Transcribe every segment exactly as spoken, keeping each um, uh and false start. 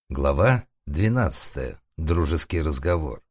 Глава двенадцатая. Дружеский разговор.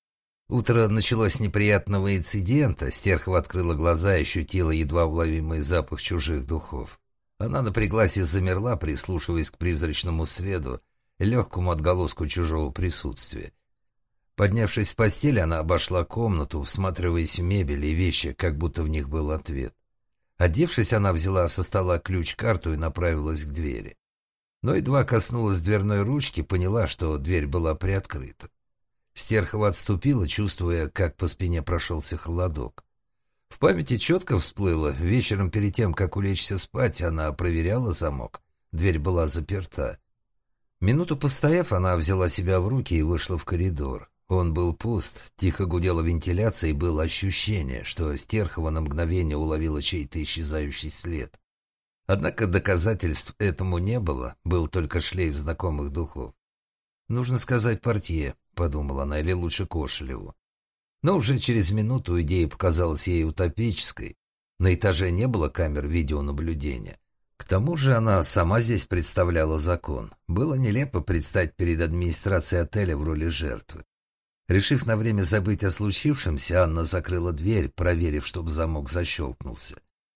Утро началось с неприятного инцидента. Стерхова открыла глаза и ощутила едва уловимый запах чужих духов. Она напряглась и замерла, прислушиваясь к призрачному следу, легкому отголоску чужого присутствия. Поднявшись в постель, она обошла комнату, всматриваясь в мебель и вещи, как будто в них был ответ. Одевшись, она взяла со стола ключ-карту и направилась к двери. Но едва коснулась дверной ручки, поняла, что дверь была приоткрыта. Стерхова отступила, чувствуя, как по спине прошелся холодок. В памяти четко всплыло: вечером перед тем, как улечься спать, она проверяла замок. Дверь была заперта. Минуту постояв, она взяла себя в руки и вышла в коридор. Он был пуст, тихо гудела вентиляция, и было ощущение, что Стерхова на мгновение уловила чей-то исчезающий след. Однако доказательств этому не было, был только шлейф знакомых духов. «Нужно сказать портье», — подумала она, — «или лучше Кошелеву». Но уже через минуту идея показалась ей утопической. На этаже не было камер видеонаблюдения. К тому же она сама здесь представляла закон. Было нелепо предстать перед администрацией отеля в роли жертвы. Решив на время забыть о случившемся, Анна закрыла дверь, проверив, чтобы замок защелкнулся.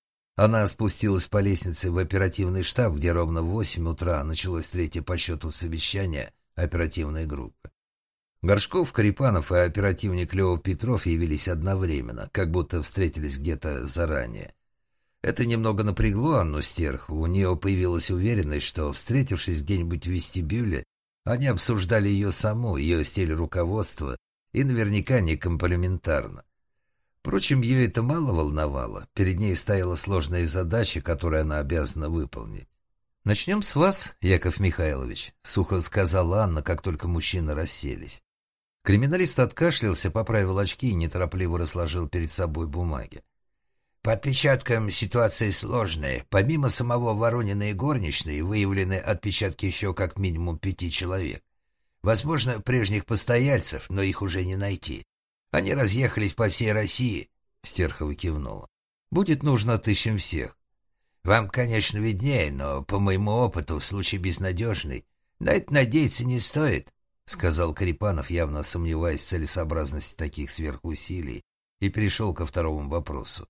Она спустилась по лестнице в оперативный штаб, где ровно в восемь утра началось третье по счету совещание оперативной группы. Горшков, Карипанов и оперативник Лёва Петров явились одновременно, как будто встретились где-то заранее. Это немного напрягло Анну Стерхову. У нее появилась уверенность, что, встретившись где-нибудь в вестибюле, они обсуждали ее саму, ее стиль руководства, и наверняка не комплиментарно. Впрочем, ее это мало волновало. Перед ней стояла сложная задача, которую она обязана выполнить. «Начнем с вас, Яков Михайлович», — сухо сказала Анна, как только мужчины расселись. Криминалист откашлялся, поправил очки и неторопливо разложил перед собой бумаги. По отпечаткам ситуация сложная. Помимо самого Воронина и горничной выявлены отпечатки еще как минимум пяти человек. Возможно, прежних постояльцев, но их уже не найти. Они разъехались по всей России, — Стерхова кивнула. Будет нужно, отыщем всех. Вам, конечно, виднее, но по моему опыту случай безнадежный. На это надеяться не стоит, — сказал Карипанов, явно сомневаясь в целесообразности таких сверхусилий, и перешел ко второму вопросу.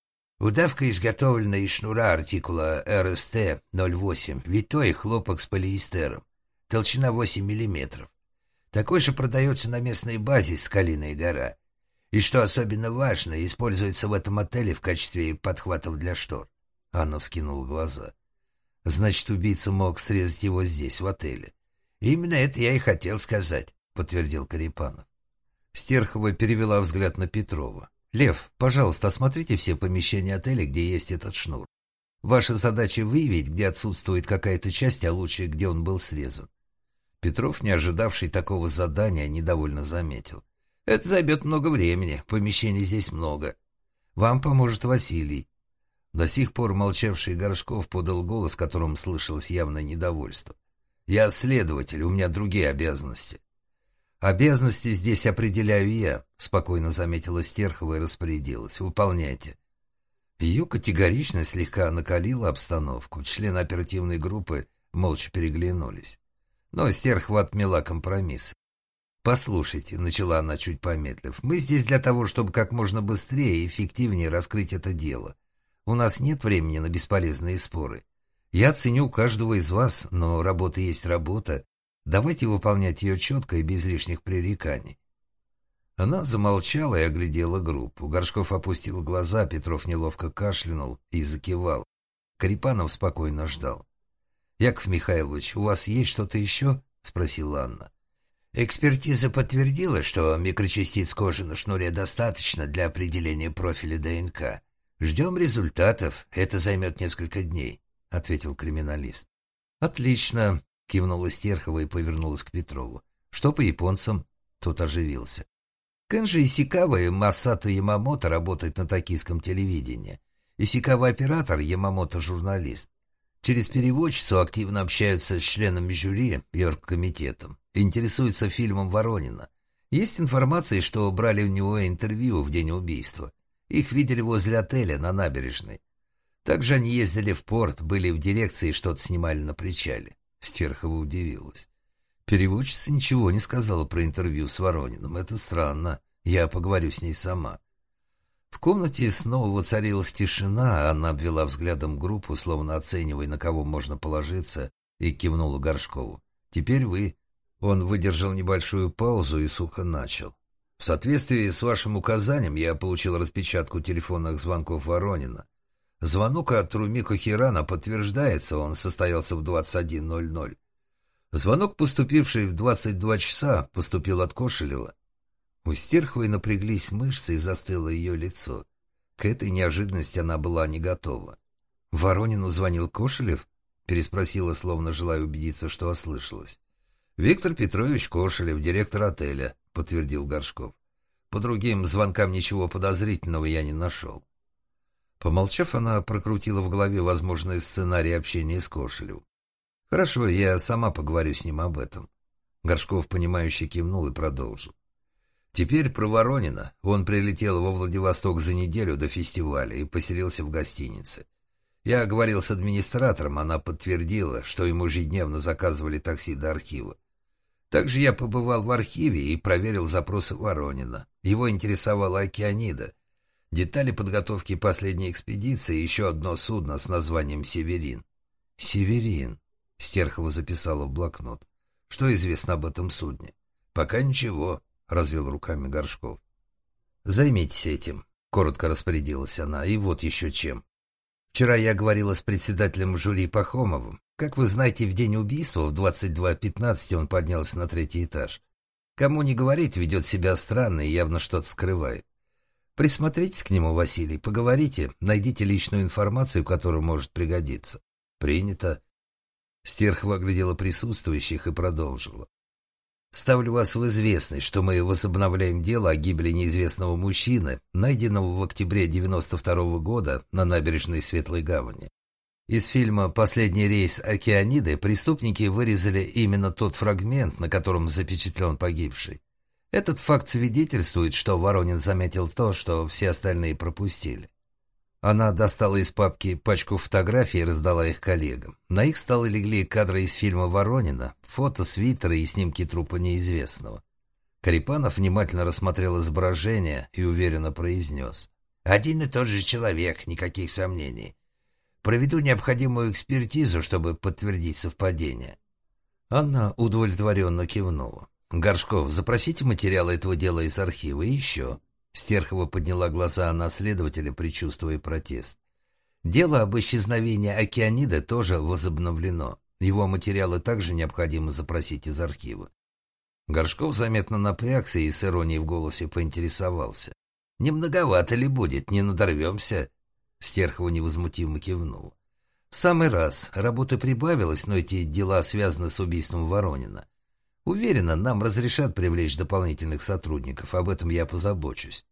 Удавка изготовлена из шнура артикула эр эс тэ ноль восемь, витой хлопок с полиэстером, толщина восемь миллиметров. Такой же продается на местной базе «Скалиная гора». И, что особенно важно, используется в этом отеле в качестве подхватов для штор. Анна вскинула глаза. Значит, убийца мог срезать его здесь, в отеле. Именно это я и хотел сказать, подтвердил Карипанов. Стерхова перевела взгляд на Петрова. «Лев, пожалуйста, осмотрите все помещения отеля, где есть этот шнур. Ваша задача выявить, где отсутствует какая-то часть, а лучше, где он был срезан». Петров, не ожидавший такого задания, недовольно заметил. «Это займет много времени, помещений здесь много. Вам поможет Василий». До сих пор молчавший Горшков подал голос, которым слышалось явное недовольство. «Я следователь, у меня другие обязанности». «Обязанности здесь определяю я», — спокойно заметила Стерхова и распорядилась. «Выполняйте». Ее категоричность слегка накалила обстановку. Члены оперативной группы молча переглянулись. Но Стерхова отмела компромисс. «Послушайте», — начала она, чуть помедлив, — «мы здесь для того, чтобы как можно быстрее и эффективнее раскрыть это дело. У нас нет времени на бесполезные споры. Я ценю каждого из вас, но работа есть работа. Давайте выполнять ее четко и без лишних пререканий». Она замолчала и оглядела группу. Горшков опустил глаза, Петров неловко кашлянул и закивал. Карипанов спокойно ждал. «Яков Михайлович, у вас есть что-то еще?» — спросила Анна. Экспертиза подтвердила, что микрочастиц кожи на шнуре достаточно для определения профиля ДНК. Ждем результатов, это займет несколько дней, — ответил криминалист. «Отлично», — кивнула Стерхова и повернулась к Петрову. «Что по японцам?» Тот оживился. «Кэнджи Исикава и Масато Ямамото работают на токийском телевидении. Исикава — оператор, Ямамото — журналист. Через переводчицу активно общаются с членами жюри и оргкомитетом. Интересуются фильмом Воронина. Есть информация, что брали у него интервью в день убийства. Их видели возле отеля на набережной. Также они ездили в порт, были в дирекции и что-то снимали на причале. Стерхова удивилась. Переводчица ничего не сказала про интервью с Ворониным. Это странно. Я поговорю с ней сама. В комнате снова воцарилась тишина, а она обвела взглядом группу, словно оценивая, на кого можно положиться, и кивнула Горшкову. «Теперь вы». Он выдержал небольшую паузу и сухо начал. «В соответствии с вашим указанием я получил распечатку телефонных звонков Воронина. Звонок от Румико Хирана подтверждается, он состоялся в двадцать один ноль ноль. Звонок, поступивший в двадцать два часа, поступил от Кошелева». У Стерховой напряглись мышцы и застыло ее лицо. К этой неожиданности она была не готова. «Воронину звонил Кошелев?» — переспросила, словно желая убедиться, что ослышалась. «Виктор Петрович Кошелев, директор отеля», — подтвердил Горшков. «По другим звонкам ничего подозрительного я не нашел». Помолчав, она прокрутила в голове возможный сценарий общения с Кошелевым. «Хорошо, я сама поговорю с ним об этом». Горшков, понимающе кивнул и продолжил. «Теперь про Воронина. Он прилетел во Владивосток за неделю до фестиваля и поселился в гостинице. Я говорил с администратором, она подтвердила, что ему ежедневно заказывали такси до архива. Также я побывал в архиве и проверил запросы Воронина. Его интересовала океанида, детали подготовки последней экспедиции и еще одно судно с названием «Северин». «Северин», — Стерхова записала в блокнот. «Что известно об этом судне?» «Пока ничего», — развел руками Горшков. «Займитесь этим», — коротко распорядилась она. «И вот еще чем. Вчера я говорила с председателем жюри Пахомовым. Как вы знаете, в день убийства в двадцать два пятнадцать он поднялся на третий этаж. Кому не говорит, ведет себя странно и явно что-то скрывает. Присмотритесь к нему, Василий, поговорите, найдите личную информацию, которая может пригодиться». «Принято». Стерхова оглядела присутствующих и продолжила. «Ставлю вас в известность, что мы возобновляем дело о гибели неизвестного мужчины, найденного в октябре девяносто второго года на набережной Светлой Гавани. Из фильма «Последний рейс Океаниды» преступники вырезали именно тот фрагмент, на котором запечатлен погибший. Этот факт свидетельствует, что Воронин заметил то, что все остальные пропустили». Она достала из папки пачку фотографий и раздала их коллегам. На их столы легли кадры из фильма Воронина, фото, свитеры и снимки трупа неизвестного. Карипанов внимательно рассмотрел изображение и уверенно произнес. «Один и тот же человек, никаких сомнений. Проведу необходимую экспертизу, чтобы подтвердить совпадение». Анна удовлетворенно кивнула. «Горшков, запросите материалы этого дела из архива и еще». Стерхова подняла глаза на следователя, предчувствуя протест. «Дело об исчезновении океаниды тоже возобновлено. Его материалы также необходимо запросить из архива». Горшков заметно напрягся и с иронией в голосе поинтересовался. «Не многовато ли будет? Не надорвемся?» Стерхова невозмутимо кивнула. «В самый раз. Работы прибавилось, но эти дела связаны с убийством Воронина. Уверена, нам разрешат привлечь дополнительных сотрудников, об этом я позабочусь».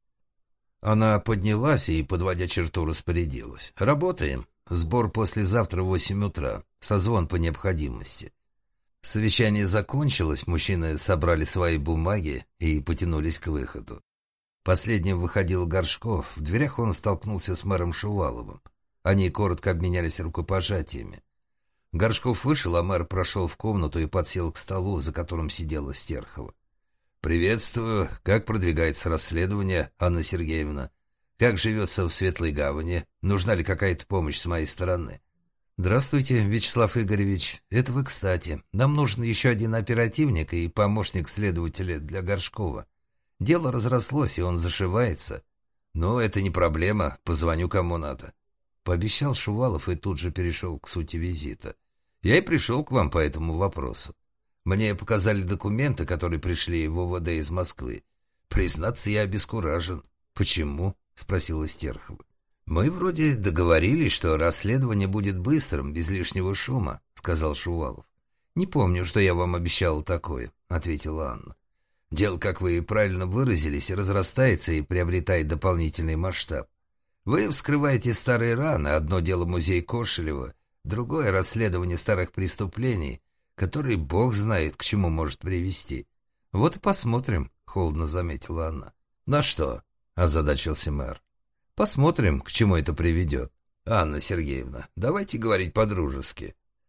Она поднялась и, подводя черту, распорядилась. «Работаем. Сбор послезавтра в восемь утра. Созвон по необходимости». Совещание закончилось, мужчины собрали свои бумаги и потянулись к выходу. Последним выходил Горшков. В дверях он столкнулся с мэром Шуваловым. Они коротко обменялись рукопожатиями. Горшков вышел, а мэр прошел в комнату и подсел к столу, за которым сидела Стерхова. «Приветствую. Как продвигается расследование, Анна Сергеевна? Как живется в Светлой Гавани? Нужна ли какая-то помощь с моей стороны?» «Здравствуйте, Вячеслав Игоревич. Это вы кстати. Нам нужен еще один оперативник и помощник следователя для Горшкова. Дело разрослось, и он зашивается». «Ну, это не проблема. Позвоню кому надо», — пообещал Шувалов и тут же перешел к сути визита. «Я и пришел к вам по этому вопросу. Мне показали документы, которые пришли в ОВД из Москвы. Признаться, я обескуражен». «Почему?» — спросила Стерхова. «Мы вроде договорились, что расследование будет быстрым, без лишнего шума», — сказал Шувалов. «Не помню, что я вам обещал такое», — ответила Анна. «Дело, как вы правильно выразились, разрастается и приобретает дополнительный масштаб. Вы вскрываете старые раны, одно дело музей Кошелева, другое — расследование старых преступлений, которые бог знает, к чему может привести». «Вот и посмотрим», — холодно заметила она. «На что?» — озадачился мэр. «Посмотрим, к чему это приведет». «Анна Сергеевна, давайте говорить по-дружески.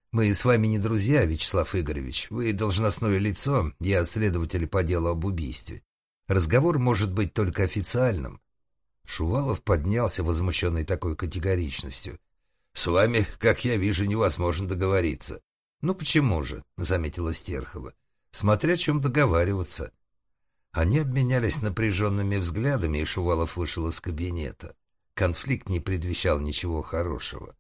Мы с вами не друзья, Вячеслав Игоревич. Вы должностное лицо, я следователь по делу об убийстве. Разговор может быть только официальным». Шувалов поднялся, возмущенный такой категоричностью. «С вами, как я вижу, невозможно договориться». «Ну почему же?» — заметила Стерхова. «Смотря о чем договариваться». Они обменялись напряженными взглядами, и Шувалов вышел из кабинета. Конфликт не предвещал ничего хорошего.